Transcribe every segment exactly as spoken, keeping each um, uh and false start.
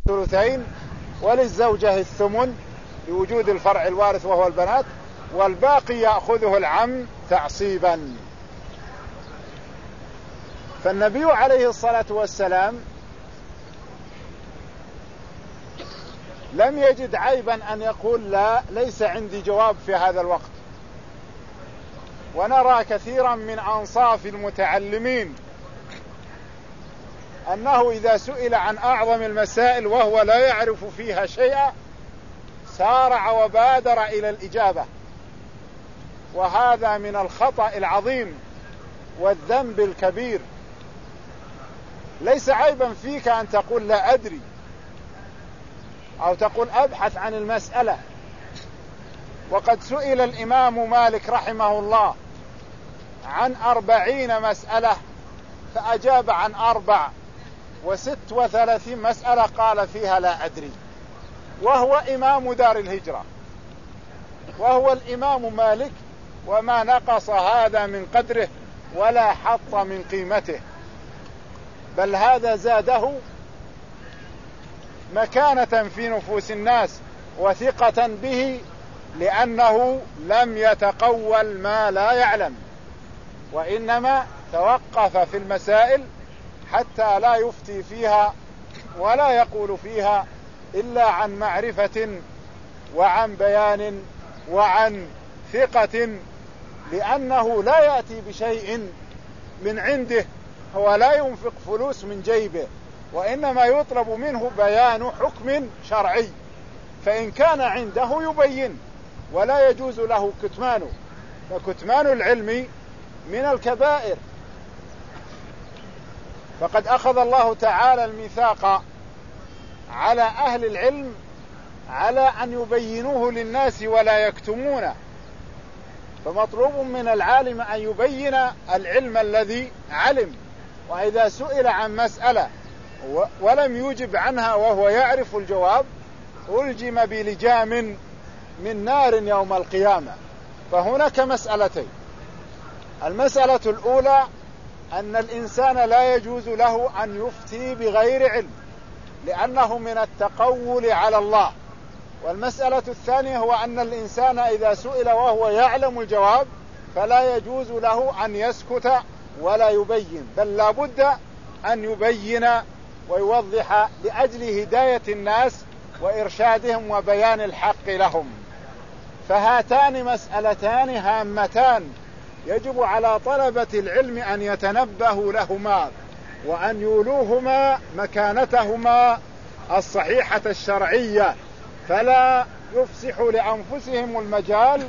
ثلثين، وللزوجة الثمن لوجود الفرع الوارث وهو البنات، والباقي يأخذه العم تعصيبا. فالنبي عليه الصلاة والسلام لم يجد عيبا أن يقول لا، ليس عندي جواب في هذا الوقت. ونرى كثيرا من أنصاف المتعلمين أنه إذا سئل عن أعظم المسائل وهو لا يعرف فيها شيئا سارع وبادر إلى الإجابة، وهذا من الخطأ العظيم والذنب الكبير. ليس عيبا فيك أن تقول لا أدري، أو تقول أبحث عن المسألة. وقد سئل الإمام مالك رحمه الله عن أربعين مسألة فأجاب عن أربع وست وثلاثين مسألة قال فيها لا أدري، وهو إمام دار الهجرة، وهو الإمام مالك، وما نقص هذا من قدره ولا حط من قيمته، بل هذا زاده مكانة في نفوس الناس وثقة به، لأنه لم يتقول ما لا يعلم، وإنما توقف في المسائل حتى لا يفتي فيها ولا يقول فيها إلا عن معرفة وعن بيان وعن ثقة، لأنه لا يأتي بشيء من عنده، هو لا ينفق فلوس من جيبه، وإنما يطلب منه بيان حكم شرعي، فإن كان عنده يبين، ولا يجوز له كتمانه، فكتمان العلم من الكبائر. فقد أخذ الله تعالى الميثاق على أهل العلم على أن يبينوه للناس ولا يكتمونه، فمطلوب من العالم أن يبين العلم الذي علم، وإذا سئل عن مسألة ولم يجب عنها وهو يعرف الجواب ألجم بلجام من نار يوم القيامة. فهناك مسألتين: المسألة الأولى أن الإنسان لا يجوز له أن يفتي بغير علم لأنه من التقول على الله، والمسألة الثانية هو أن الإنسان إذا سئل وهو يعلم الجواب فلا يجوز له أن يسكت ولا يبين، بل لا بد أن يبين ويوضح لأجل هداية الناس وإرشادهم وبيان الحق لهم. فهاتان مسألتان هامتان يجب على طلبة العلم أن يتنبهوا لهما وأن يولوهما مكانتهما الصحيحة الشرعية، فلا يفسحوا لأنفسهم المجال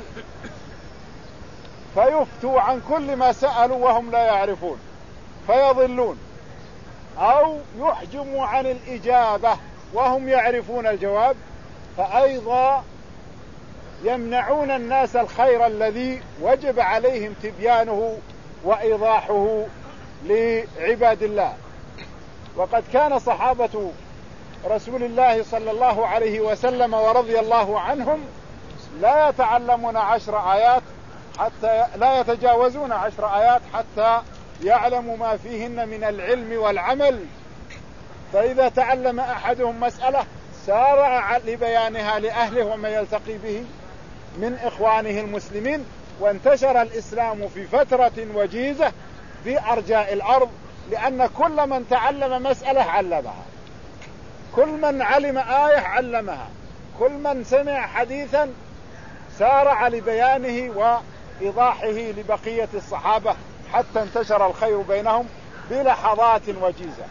فيفتوا عن كل ما سألوا وهم لا يعرفون فيضلون، أو يحجموا عن الإجابة وهم يعرفون الجواب فأيضا يمنعون الناس الخير الذي وجب عليهم تبيانه وإيضاحه لعباد الله. وقد كان صحابة رسول الله صلى الله عليه وسلم ورضي الله عنهم لا يتعلمون عشر آيات حتى لا يتجاوزون عشر آيات حتى يعلموا ما فيهن من العلم والعمل، فإذا تعلم أحدهم مسألة سارع لبيانها لأهله ومن يلتقي به من إخوانه المسلمين، وانتشر الإسلام في فترة وجيزة في أرجاء الأرض، لأن كل من تعلم مسألة علمها، كل من علم آية علمها، كل من سمع حديثا سارع لبيانه وإيضاحه لبقية الصحابة حتى انتشر الخير بينهم بلحظات وجيزة.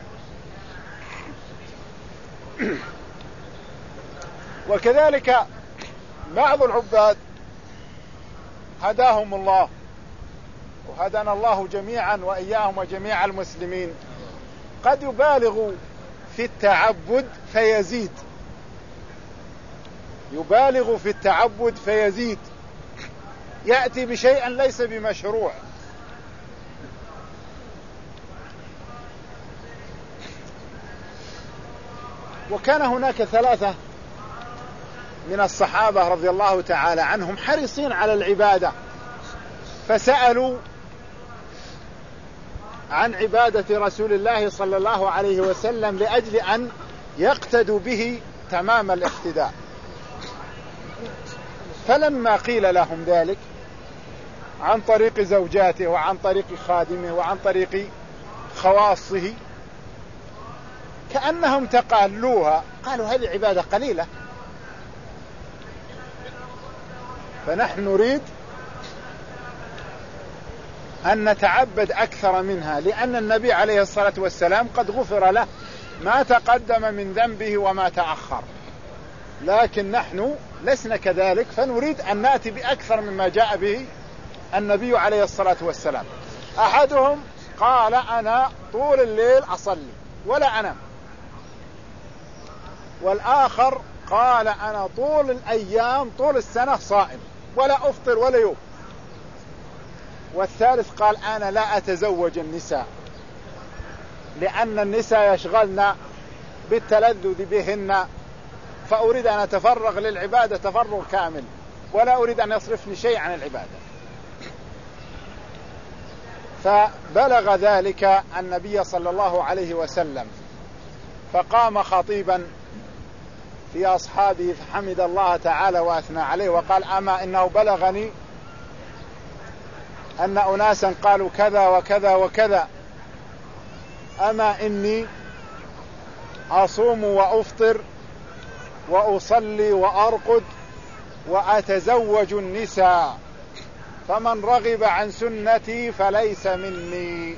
وكذلك بعض العباد هداهم الله وهدانا الله جميعا وإياهم وجميع المسلمين قد يبالغ في التعبد فيزيد، يبالغ في التعبد فيزيد، يأتي بشيء ليس بمشروع. وكان هناك ثلاثة من الصحابة رضي الله تعالى عنهم حريصين على العبادة، فسألوا عن عبادة رسول الله صلى الله عليه وسلم لأجل أن يقتدوا به تمام الاقتداء. فلما قيل لهم ذلك عن طريق زوجاته وعن طريق خادمه وعن طريق خواصه كأنهم تقالوها، قالوا هذه عبادة قليلة، فنحن نريد أن نتعبد أكثر منها، لأن النبي عليه الصلاة والسلام قد غفر له ما تقدم من ذنبه وما تأخر، لكن نحن لسنا كذلك، فنريد أن نأتي بأكثر مما جاء به النبي عليه الصلاة والسلام. أحدهم قال أنا طول الليل أصلي ولا أنام، والآخر قال أنا طول الأيام طول السنة صائم ولا أفطر ولا يوم، والثالث قال أنا لا أتزوج النساء لأن النساء يشغلن بالتلذذ بهن، فأريد أن أتفرغ للعبادة تفرغ كامل ولا أريد أن يصرفني شيء عن العبادة. فبلغ ذلك النبي صلى الله عليه وسلم، فقام خطيبا في أصحابه فحمد الله تعالى وأثنى عليه وقال أما إنه بلغني أن أناسا قالوا كذا وكذا وكذا، أما إني أصوم وأفطر وأصلي وأرقد وأتزوج النساء، فمن رغب عن سنتي فليس مني.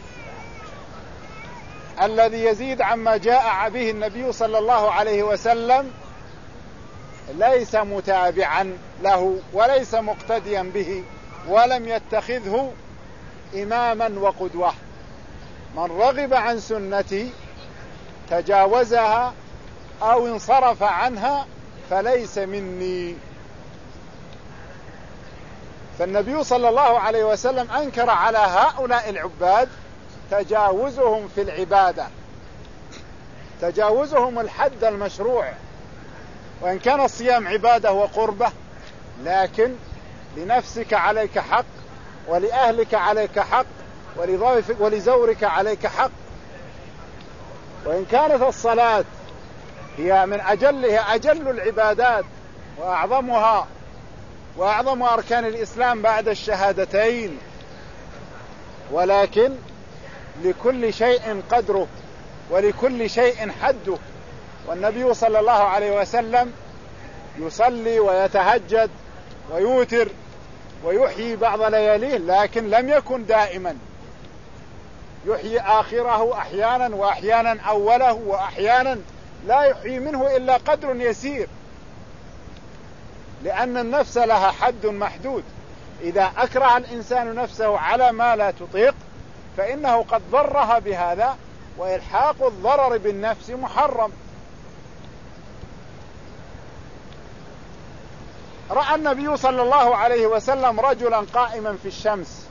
الذي يزيد عما جاء به النبي صلى الله عليه وسلم ليس متابعا له وليس مقتديا به ولم يتخذه إماما وقدوة. من رغب عن سنتي تجاوزها أو انصرف عنها فليس مني. فالنبي صلى الله عليه وسلم أنكر على هؤلاء العباد تجاوزهم في العبادة، تجاوزهم الحد المشروع، وإن كان الصيام عبادة وقربة لكن لنفسك عليك حق، ولأهلك عليك حق، ولضيفك ولزورك عليك حق. وإن كانت الصلاة هي من أجلها أجل العبادات وأعظمها وأعظم أركان الإسلام بعد الشهادتين، ولكن لكل شيء قدره ولكل شيء حده. والنبي صلى الله عليه وسلم يصلي ويتهجد ويوتر ويحيي بعض لياليه، لكن لم يكن دائما، يحيي آخره أحيانا وأحيانا أوله وأحيانا لا يحيي منه إلا قدر يسير، لأن النفس لها حد محدود. إذا أكره الإنسان نفسه على ما لا تطيق فإنه قد ضرها بهذا، وإلحاق الضرر بالنفس محرم. رأى النبي صلى الله عليه وسلم رجلا قائما في الشمس،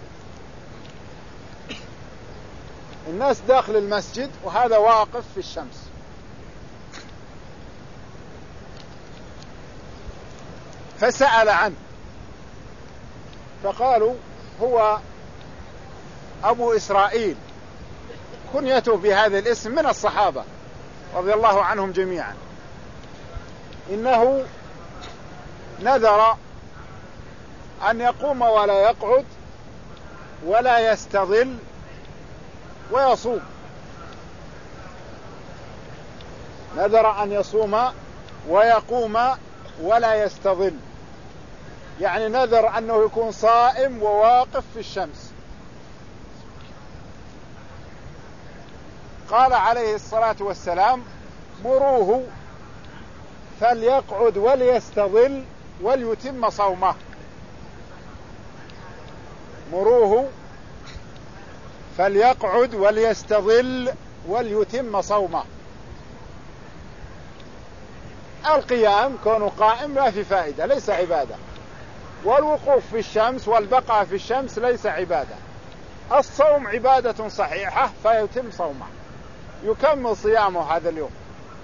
الناس داخل المسجد وهذا واقف في الشمس، فسأل عنه فقالوا هو أبو إسرائيل، كنيته بهذا الاسم من الصحابة رضي الله عنهم جميعا، إنه نذر أن يقوم ولا يقعد ولا يستظل ويصوم، نذر أن يصوم ويقوم ولا يستظل، يعني نذر أنه يكون صائم وواقف في الشمس. قال عليه الصلاة والسلام مروه فليقعد وليستظل وليتم صومه، مروه فليقعد وليستظل وليتم صومه. القيام كونه قائم لا في فائدة، ليس عبادة، والوقوف في الشمس والبقاء في الشمس ليس عبادة. الصوم عبادة صحيحة فيتم صومه، يكمل صيامه هذا اليوم.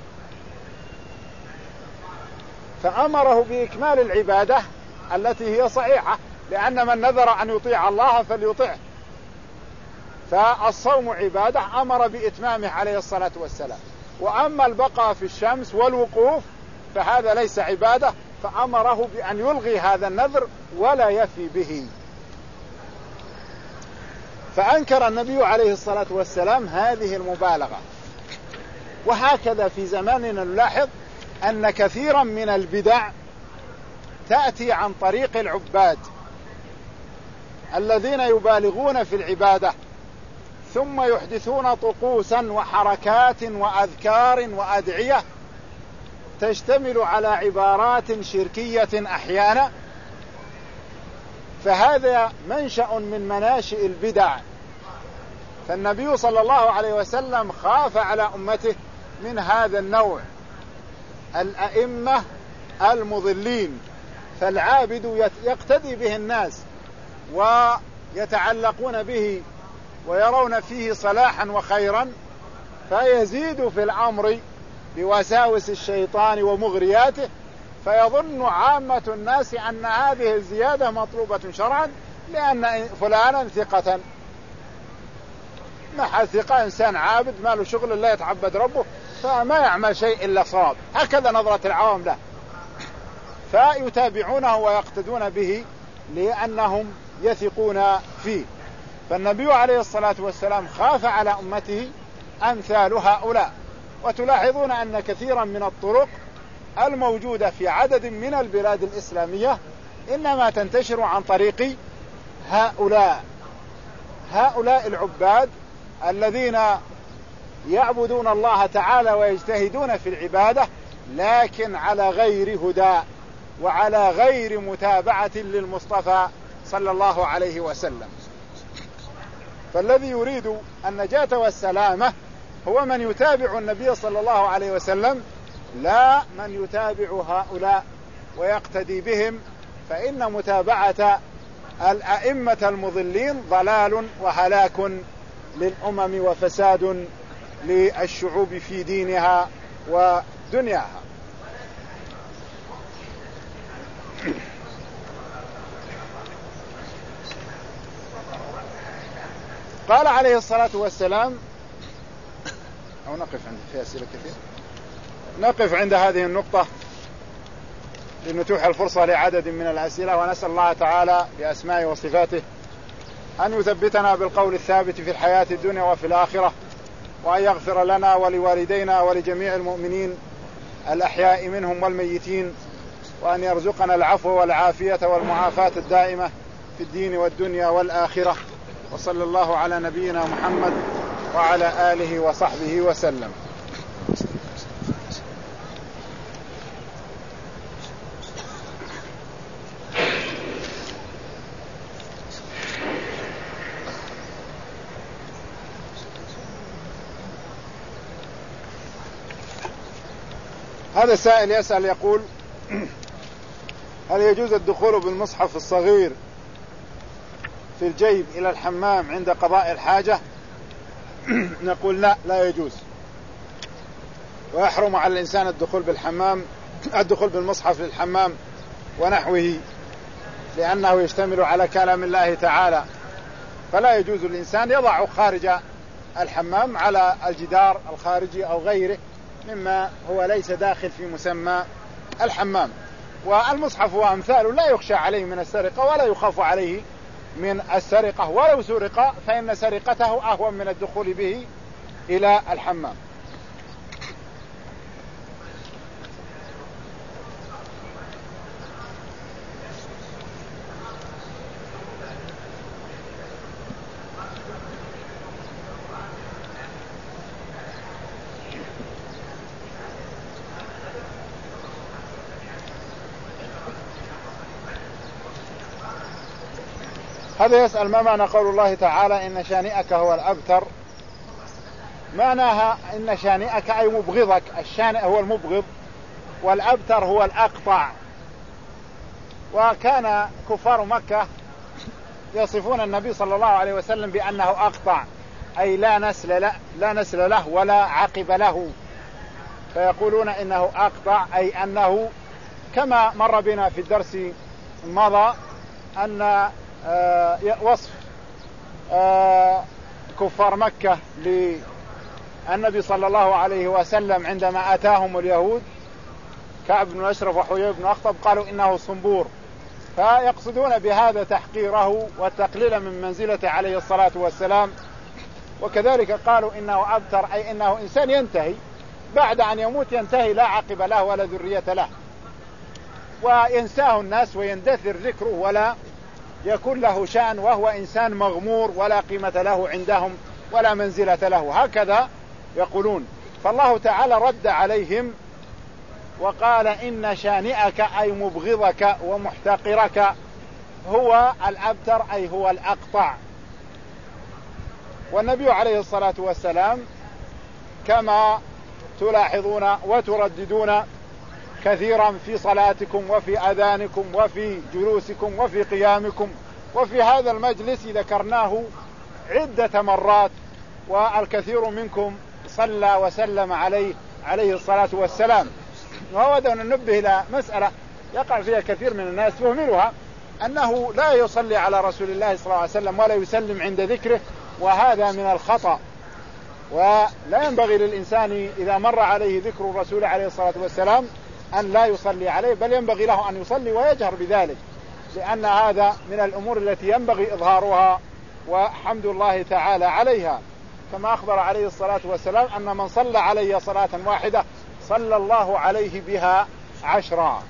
فأمره بإكمال العبادة التي هي صحيحة، لأن من نذر أن يطيع الله فليطيعه، فالصوم عبادة أمر بإتمامه عليه الصلاة والسلام. وأما البقاء في الشمس والوقوف فهذا ليس عبادة، فأمره بأن يلغي هذا النذر ولا يفي به. فأنكر النبي عليه الصلاة والسلام هذه المبالغة. وهكذا في زماننا نلاحظ أن كثيرا من البدع تأتي عن طريق العباد الذين يبالغون في العبادة، ثم يحدثون طقوسا وحركات وأذكار وأدعية تشتمل على عبارات شركية أحيانا، فهذا منشأ من مناشئ البدع. فالنبي صلى الله عليه وسلم خاف على أمته من هذا النوع، الأئمة المضلين، فالعابد يقتدي به الناس ويتعلقون به ويرون فيه صلاحا وخيرا، فيزيد في الأمر بوساوس الشيطان ومغرياته، فيظن عامة الناس أن هذه الزيادة مطلوبة شرعا، لأن فلانا ثقة مع ثقة إنسان عابد ما له شغل لا يتعبد ربه، فما يعمل شيء إلا صواب. هكذا نظرة العوام له، فيتابعونه ويقتدون به لأنهم يثقون فيه. فالنبي عليه الصلاة والسلام خاف على أمته أمثال هؤلاء. وتلاحظون أن كثيرا من الطرق الموجودة في عدد من البلاد الإسلامية إنما تنتشر عن طريق هؤلاء هؤلاء العباد الذين يعبدون الله تعالى ويجتهدون في العبادة، لكن على غير هدى وعلى غير متابعة للمصطفى صلى الله عليه وسلم. فالذي يريد النجاة والسلامة هو من يتابع النبي صلى الله عليه وسلم، لا من يتابع هؤلاء ويقتدي بهم، فإن متابعة الأئمة المضلين ضلال وهلاك للأمم وفساد للشعوب في دينها ودنياها. قال عليه الصلاة والسلام، أو نقف عند في أسئلة كثير، نقف عند هذه النقطة لنتوح الفرصة لعدد من الأسئلة، ونسأل الله تعالى بأسمائه وصفاته أن يثبتنا بالقول الثابت في الحياة الدنيا وفي الآخرة، وأن يغفر لنا ولوالدينا ولجميع المؤمنين الأحياء منهم والميتين، وأن يرزقنا العفو والعافية والمعافاة الدائمة في الدين والدنيا والآخرة. وصلى الله على نبينا محمد وعلى آله وصحبه وسلم. هذا السائل يسأل يقول: هل يجوز الدخول بالمصحف الصغير في الجيب إلى الحمام عند قضاء الحاجة؟ نقول لا، لا يجوز، ويحرم على الإنسان الدخول بالحمام الدخول بالمصحف للحمام ونحوه، لأنه يشتمل على كلام الله تعالى، فلا يجوز الإنسان يضع خارج الحمام على الجدار الخارجي أو غيره مما هو ليس داخل في مسمى الحمام. والمصحف وأمثاله لا يخشى عليه من السرقة ولا يخاف عليه من السرقة، ولو سرق فإن سرقته أهون من الدخول به إلى الحمام. هذا يسأل: ما معنى قول الله تعالى إن شانئك هو الأبتر؟ معناها إن شانئك أي مبغضك، الشانئ هو المبغض والأبتر هو الأقطع. وكان كفار مكة يصفون النبي صلى الله عليه وسلم بأنه أقطع، أي لا نسل له, لا نسل له ولا عقب له، فيقولون إنه أقطع، أي أنه كما مر بنا في الدرس مضى أن آه وصف آه كفار مكة النبي صلى الله عليه وسلم عندما أتاهم اليهود كعب بن أشرف وحيي بن أخطب قالوا إنه صنبور، فيقصدون بهذا تحقيره والتقليل من منزلته عليه الصلاة والسلام. وكذلك قالوا إنه أبتر، أي إنه إنسان ينتهي بعد أن يموت، ينتهي لا عقب له ولا ذرية له، وينساه الناس ويندثر ذكره ولا يكون له شأن، وهو إنسان مغمور ولا قيمة له عندهم ولا منزلة له، هكذا يقولون. فالله تعالى رد عليهم وقال إن شانئك أي مبغضك ومحتقرك هو الأبتر، أي هو الأقطع. والنبي عليه الصلاة والسلام كما تلاحظون وترددون كثيرا في صلاتكم وفي أذانكم وفي جلوسكم وفي قيامكم وفي هذا المجلس ذكرناه عدة مرات، والكثير منكم صلى وسلم عليه عليه الصلاة والسلام. وأود أن ننبه إلى مسألة يقع فيها كثير من الناس يهملها، أنه لا يصلي على رسول الله صلى الله عليه وسلم ولا يسلم عند ذكره، وهذا من الخطأ. ولا ينبغي للإنسان إذا مر عليه ذكر الرسول عليه الصلاة والسلام أن لا يصلي عليه، بل ينبغي له أن يصلي ويجهر بذلك، لأن هذا من الأمور التي ينبغي إظهارها وحمد الله تعالى عليها، كما أخبر عليه الصلاة والسلام أن من صلى علي صلاة واحدة صلى الله عليه بها عشرا.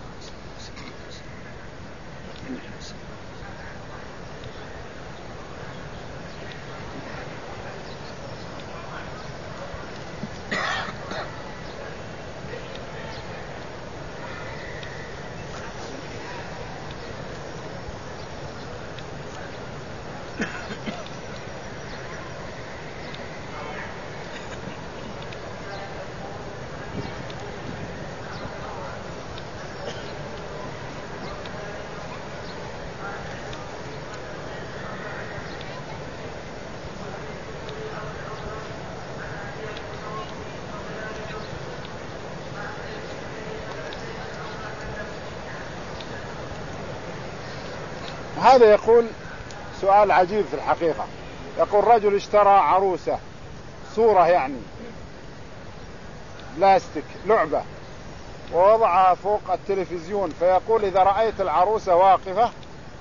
هذا يقول سؤال عجيب في الحقيقة، يقول رجل اشترى عروسة صورة يعني بلاستيك لعبة ووضعها فوق التلفزيون، فيقول إذا رأيت العروسة واقفة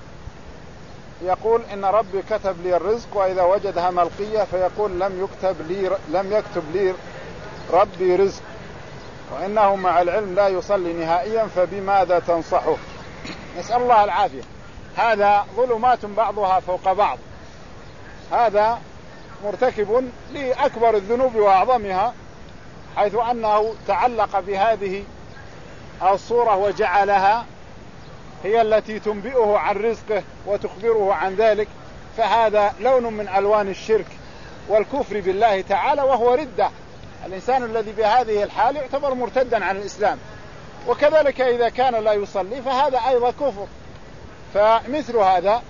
يقول إن ربي كتب لي الرزق، وإذا وجدها ملقية فيقول لم يكتب لي لم يكتب لي ربي رزق، وإنه مع العلم لا يصلي نهائيا، فبماذا تنصحه؟ نسأل الله العافية. هذا ظلمات بعضها فوق بعض، هذا مرتكب لأكبر الذنوب وأعظمها، حيث أنه تعلق بهذه الصورة وجعلها هي التي تنبئه عن رزقه وتخبره عن ذلك، فهذا لون من ألوان الشرك والكفر بالله تعالى، وهو ردة. الإنسان الذي بهذه الحال يعتبر مرتدا عن الإسلام. وكذلك إذا كان لا يصلي فهذا أيضا كفر. فمثل هذا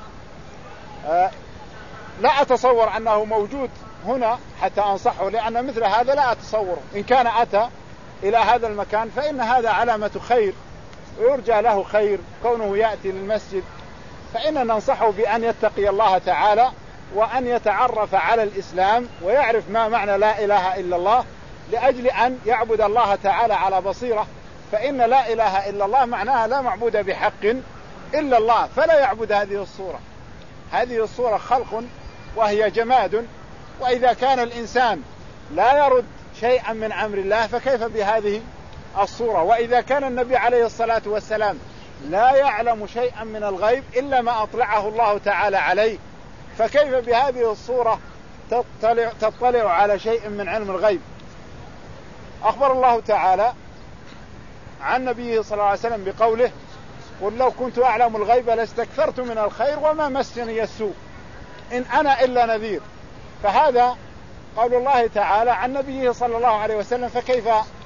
لا أتصور أنه موجود هنا حتى أنصحه، لأن مثل هذا لا أتصور. إن كان أتى إلى هذا المكان فإن هذا علامة خير ويرجى له خير كونه يأتي للمسجد، فإن ننصحه بأن يتقي الله تعالى وأن يتعرف على الإسلام ويعرف ما معنى لا إله إلا الله، لأجل أن يعبد الله تعالى على بصيرة. فإن لا إله إلا الله معناها لا معبود بحق إلا الله، فلا يعبد هذه الصورة. هذه الصورة خلق وهي جماد، وإذا كان الإنسان لا يرد شيئا من أمر الله فكيف بهذه الصورة؟ وإذا كان النبي عليه الصلاة والسلام لا يعلم شيئا من الغيب إلا ما أطلعه الله تعالى عليه، فكيف بهذه الصورة تطلع, تطلع على شيء من علم الغيب؟ أخبر الله تعالى عن نبيه صلى الله عليه وسلم بقوله قل لو كنت أعلم الغيب لاستكثرت من الخير وما مسني السوء إن أنا إلا نذير. فهذا قول الله تعالى عن نبيه صلى الله عليه وسلم، فكيف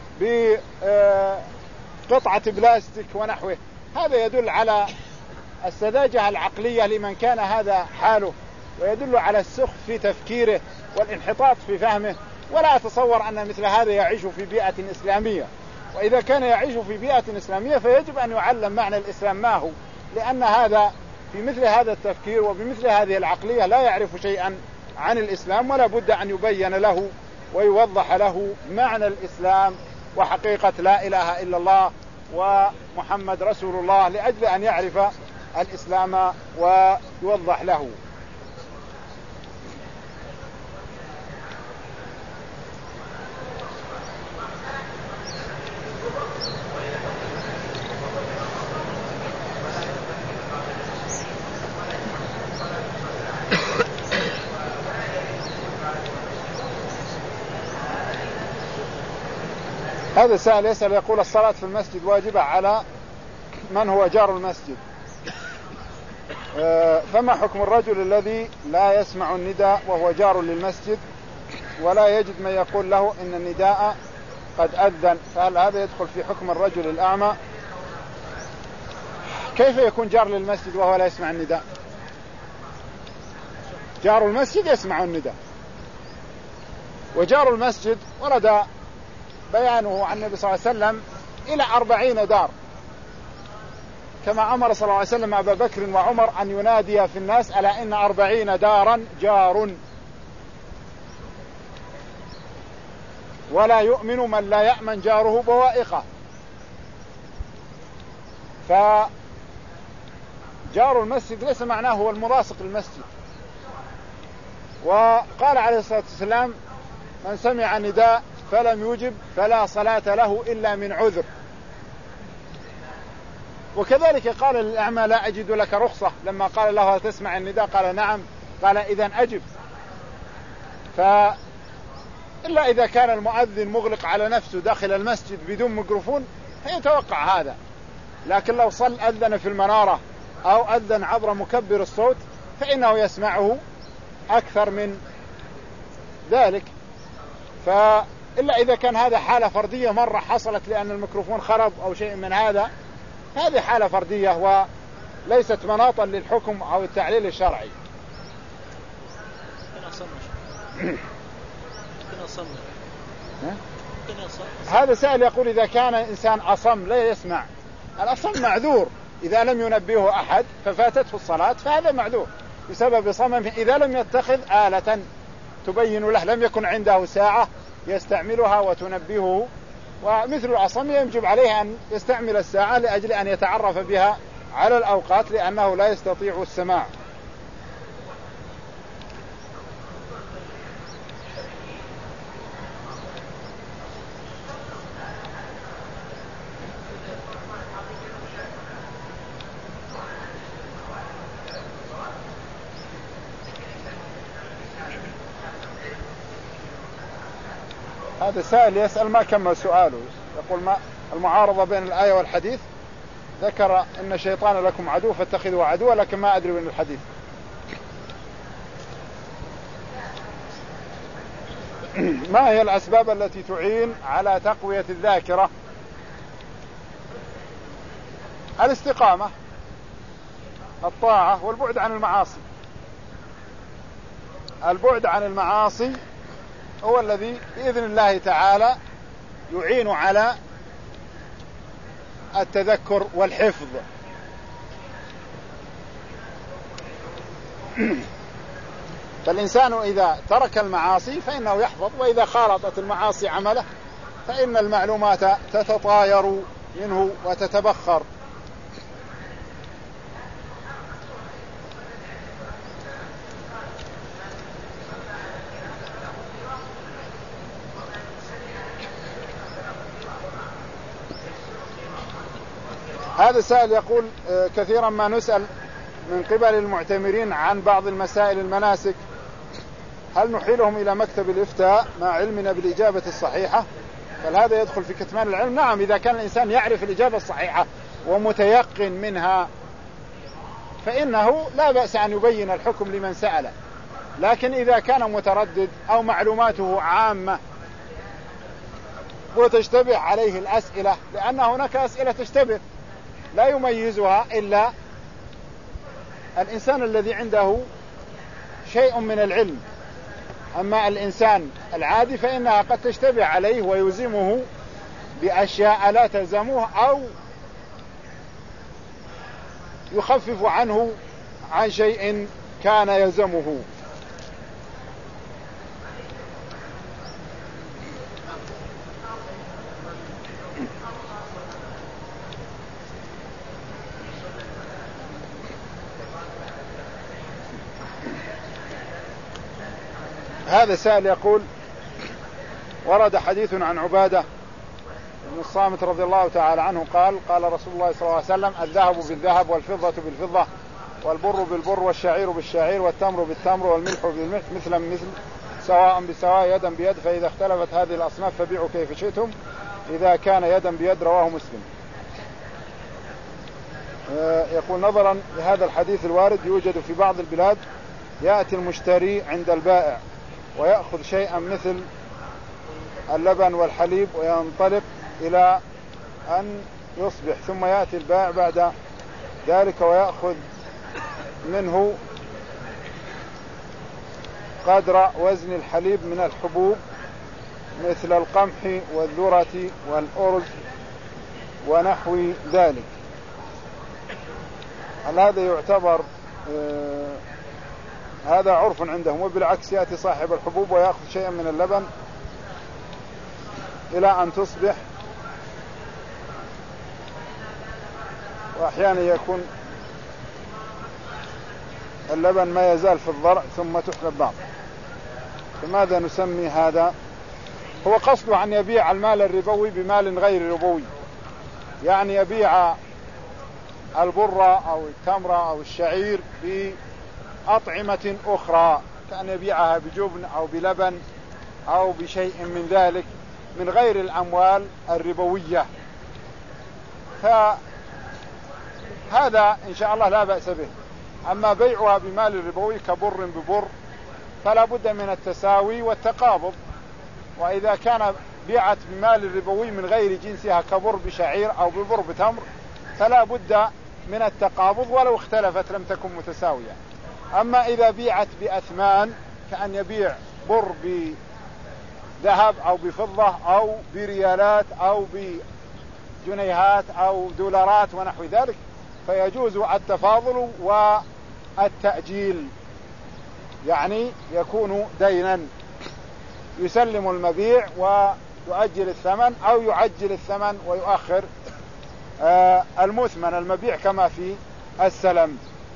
بقطعة بلاستيك ونحوه؟ هذا يدل على السذاجة العقلية لمن كان هذا حاله، ويدل على السخف في تفكيره والانحطاط في فهمه. ولا أتصور أن مثل هذا يعيش في بيئة إسلامية، وإذا كان يعيش في بيئة إسلامية فيجب أن يعلم معنى الإسلام ما هو، لأن هذا في مثل هذا التفكير وبمثل هذه العقلية لا يعرف شيئا عن الإسلام، ولا بد أن يبين له ويوضح له معنى الإسلام وحقيقة لا إله إلا الله ومحمد رسول الله، لأجل أن يعرف الإسلام ويوضح له. هذا سائل يسأل يقول: الصلاة في المسجد واجبة على من هو جار المسجد، فما حكم الرجل الذي لا يسمع النداء وهو جار للمسجد ولا يجد من يقول له إن النداء قد أذن، فهل هذا يدخل في حكم الرجل الأعمى؟ كيف يكون جار للمسجد وهو لا يسمع النداء؟ جار المسجد يسمع النداء، وجار المسجد ورد بيانه عن النبي صلى الله عليه وسلم إلى أربعين دار، كما أمر صلى الله عليه وسلم أبا بكر وعمر أن ينادي في الناس: ألا إن أربعين دارا جار، ولا يؤمن من لا يأمن جاره بوائقه. فجار المسجد ليس معناه هو الملاصق للمسجد. وقال عليه الصلاة والسلام: من سمع نداء فلم يجب فلا صلاة له إلا من عذر. وكذلك قال للأعمى: لا أجد لك رخصة، لما قال له: هل تسمع النداء؟ قال: نعم. قال: إذن أجب. فإلا إذا كان المؤذن مغلق على نفسه داخل المسجد بدون ميكروفون فيتوقع هذا، لكن لو صل أذن في المنارة أو أذن عبر مكبر الصوت فإنه يسمعه أكثر من ذلك. فإلا إذا كان هذا حالة فردية مرة حصلت لأن الميكروفون خرب أو شيء من هذا، هذه حالة فردية وليست مناطا للحكم أو التعليل الشرعي. هذا سائل يقول: إذا كان إنسان أصم لا يسمع، الأصم معذور إذا لم ينبهه أحد ففاتته الصلاة، فهذا معذور بسبب صممه إذا لم يتخذ آلة تبين له، لم يكن عنده ساعة يستعملها وتنبهه. ومثل الأصم يجب عليه أن يستعمل الساعة لأجل أن يتعرف بها على الأوقات، لأنه لا يستطيع السماع. هذا السائل يسأل ما كمل سؤاله، يقول: ما المعارضة بين الآية والحديث؟ ذكر إن الشيطان لكم عدو فاتخذوا عدوا، لكن ما أدري من الحديث. ما هي الأسباب التي تعين على تقوية الذاكرة؟ الاستقامة، الطاعة، والبعد عن المعاصي. البعد عن المعاصي هو الذي بإذن الله تعالى يعين على التذكر والحفظ. فالإنسان إذا ترك المعاصي فإنه يحفظ، وإذا خالطت المعاصي عمله فإن المعلومات تتطاير منه وتتبخر. هذا السائل يقول: كثيرا ما نسأل من قبل المعتمرين عن بعض المسائل المناسك، هل نحيلهم إلى مكتب الإفتاء مع علمنا بالإجابة الصحيحة؟ هل هذا يدخل في كتمان العلم؟ نعم، إذا كان الإنسان يعرف الإجابة الصحيحة ومتيقن منها فإنه لا بأس أن يبين الحكم لمن سأله. لكن إذا كان متردد أو معلوماته عامة وتشتبه عليه الأسئلة، لأن هناك أسئلة تشتبه لا يميزها إلا الإنسان الذي عنده شيء من العلم، أما الإنسان العادي فإنها قد تشتبه عليه ويلزمه بأشياء لا تلزمه، أو يخفف عنه عن شيء كان يلزمه. هذا سائل يقول: ورد حديث عن عبادة بن الصامت رضي الله تعالى عنه قال: قال رسول الله صلى الله عليه وسلم: الذهب بالذهب والفضة بالفضة والبر بالبر والشعير بالشعير والتمر بالتمر والملح بالملح مثلا مثل سواء بسواء يدا بيد، فإذا اختلفت هذه الأصناف فبيعوا كيف شئتم إذا كان يدا بيد. رواه مسلم. يقول: نظرا لهذا الحديث الوارد يوجد في بعض البلاد يأتي المشتري عند البائع ويأخذ شيئا مثل اللبن والحليب وينطلق إلى أن يصبح، ثم يأتي البائع بعد ذلك ويأخذ منه قدر وزن الحليب من الحبوب مثل القمح والذرة والأرز ونحو ذلك. هل هذا يعتبر آه هذا عرف عندهم؟ وبالعكس يأتي صاحب الحبوب ويأخذ شيئا من اللبن إلى أن تصبح، وأحيانا يكون اللبن ما يزال في الضرع ثم تحلب بعض. فماذا نسمي هذا؟ هو قصده أن يبيع المال الربوي بمال غير ربوي، يعني يبيع البرة أو التمرة أو الشعير بأطعمة أخرى، كأن يبيعها بجبن أو بلبن أو بشيء من ذلك من غير الأموال الربوية. فهذا إن شاء الله لا بأس به. أما بيعها بمال ربوي كبر ببر فلا بد من التساوي والتقابض، وإذا كان بيعت بمال ربوي من غير جنسها كبر بشعير أو ببر بتمر فلا بد من التقابض ولو اختلفت لم تكن متساوية. أما إذا بيعت بأثمان كأن يبيع بر بذهب أو بفضة أو بريالات أو بجنيهات أو دولارات ونحو ذلك فيجوز التفاضل والتأجيل، يعني يكون دينا يسلم المبيع ويؤجل الثمن أو يعجل الثمن ويؤخر آه المثمن المبيع كما في السلم.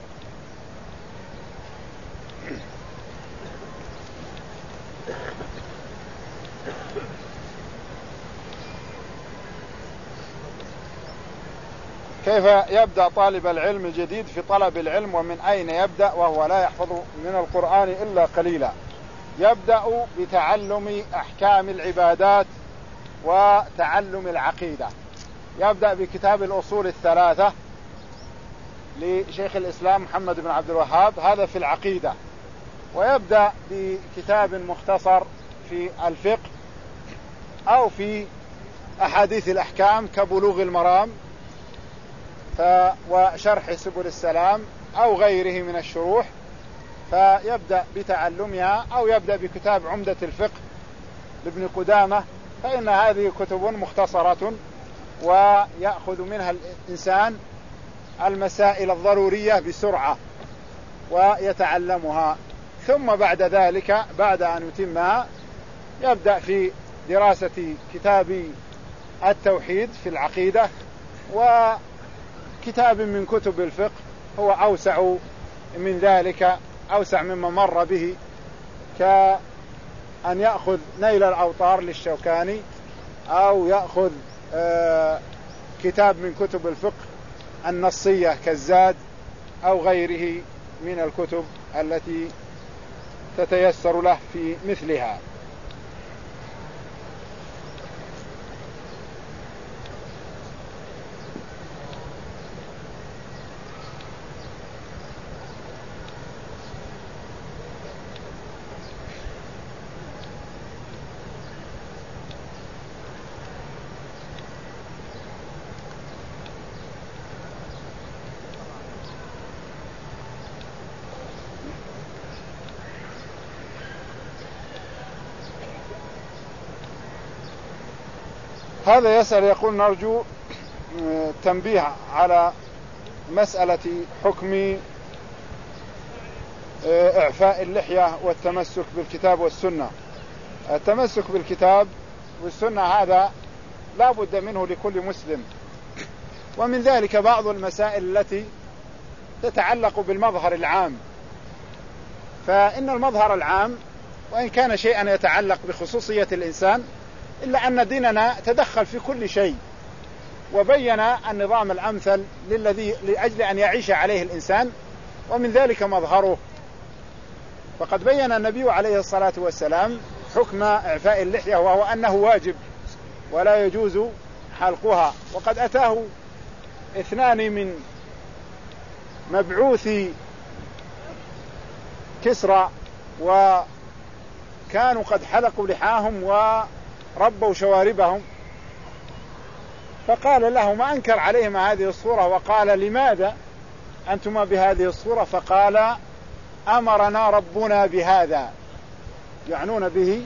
كيف يبدأ طالب العلم الجديد في طلب العلم ومن أين يبدأ وهو لا يحفظ من القرآن إلا قليلا؟ يبدأ بتعلم أحكام العبادات وتعلم العقيدة. يبدأ بكتاب الأصول الثلاثة لشيخ الإسلام محمد بن عبد الوهاب، هذا في العقيدة. ويبدأ بكتاب مختصر في الفقه أو في أحاديث الأحكام كبلوغ المرام وشرح سبل السلام أو غيره من الشروح، فيبدأ بتعلمها، أو يبدأ بكتاب عمدة الفقه لابن قدامة، فإن هذه كتب مختصرة ويأخذ منها الإنسان المسائل الضرورية بسرعة ويتعلمها. ثم بعد ذلك بعد أن يتمها يبدأ في دراسة كتاب التوحيد في العقيدة وكتاب من كتب الفقه هو أوسع من ذلك، أوسع مما مر به، كأن يأخذ نيل الأوطار للشوكاني أو يأخذ آه كتاب من كتب الفقه النصية كالزاد أو غيره من الكتب التي تتيسر له في مثلها. هذا يسأل يقول: نرجو تنبيه على مسألة حكم إعفاء اللحية والتمسك بالكتاب والسنة. التمسك بالكتاب والسنة هذا لا بد منه لكل مسلم، ومن ذلك بعض المسائل التي تتعلق بالمظهر العام. فإن المظهر العام وإن كان شيئا يتعلق بخصوصية الإنسان، إلا أن ديننا تدخل في كل شيء وبين النظام الأمثل للذي لأجل أن يعيش عليه الإنسان، ومن ذلك مظهره. فقد بين النبي عليه الصلاة والسلام حكم إعفاء اللحية، وهو أنه واجب ولا يجوز حلقها. وقد أتاه اثنان من مبعوث كسرى وكانوا قد حلقوا لحاهم وربوا شواربهم، فقال لهما أنكر عليهما هذه الصورة وقال لماذا أنتما بهذه الصورة؟ فقال أمرنا ربنا بهذا، يعنون به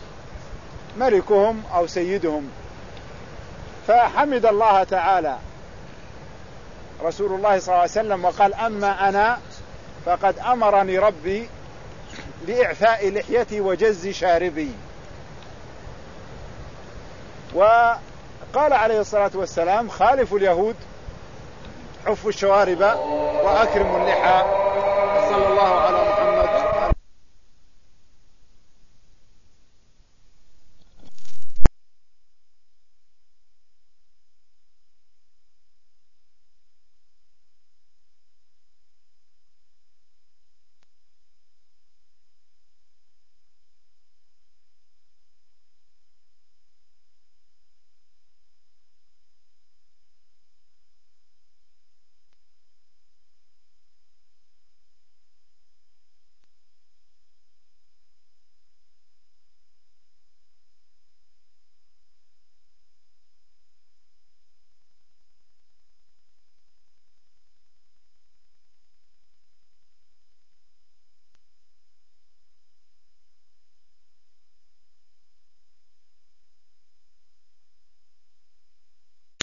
ملكهم أو سيدهم. فحمد الله تعالى رسول الله صلى الله عليه وسلم وقال أما أنا فقد أمرني ربي بإعفاء لحيتي وجز شاربي. وقال عليه الصلاة والسلام خالفوا اليهود، عفوا الشوارب وأكرموا اللحى. صلى الله عليه